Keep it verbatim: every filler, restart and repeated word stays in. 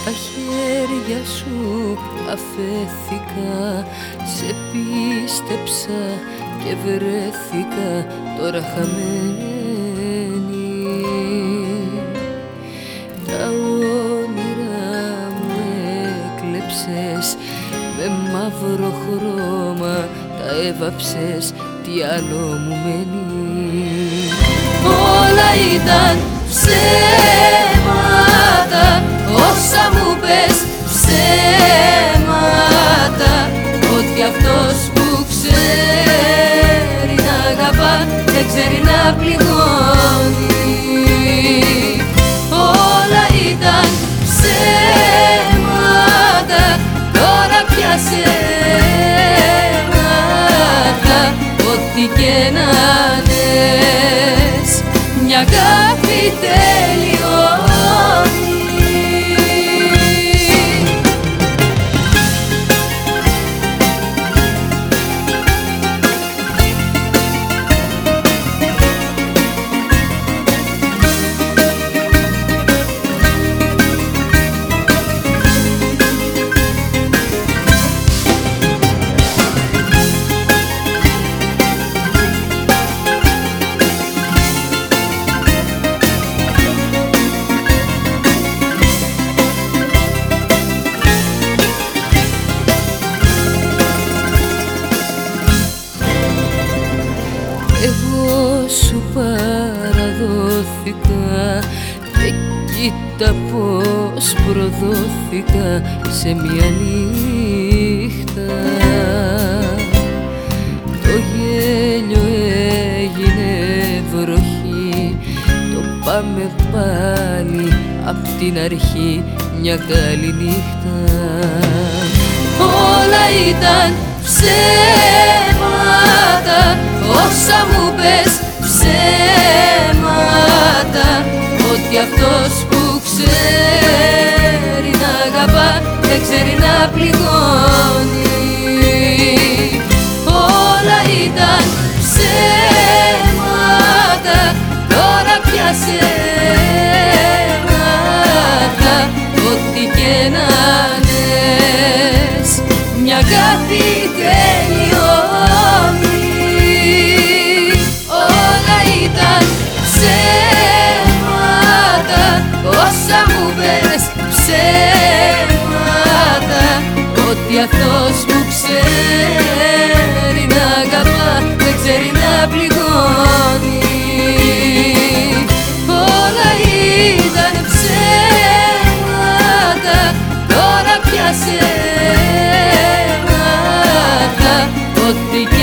στα χέρια σου αφέθηκα, σε πίστεψα και βρέθηκα τώρα χαμένη. Τα όνειρά μου έκλεψες, με μαύρο χρώμα τα έβαψες, τι άλλο μου μένει. Όλα ήταν ψέματα, όσα μου πες ψέματα, ότι αυτός που ξέρει να αγαπά δεν ξέρει να πληγώνει. Όλα ήταν ψέματα, τώρα πια ψέματα, ό,τι και να λες, μια αγάπη τελειώνει. Εγώ σου παραδόθηκα και κοίτα πως προδόθηκα σε μια νύχτα. Το γέλιο έγινε βροχή, το πάμε πάλι απ' την αρχή, μια καλή νύχτα. Όλα ήταν ψέματα, όσα μου πες ψέματα, ότι αυτός που ξέρει να αγαπά δεν ξέρει να πληγώνει. Όλα ήταν ψέματα, τώρα πια ψέματα, ό,τι και να λες, μια αγάπη τελειώνει. Όλα ήταν ψέματα, όσα μου πες ψέματα, ότι αυτός που ξέρει να αγαπά δεν ξέρει να πληγώνει. Όλα ήταν ψέματα, τώρα πια ψέματα, ό,τι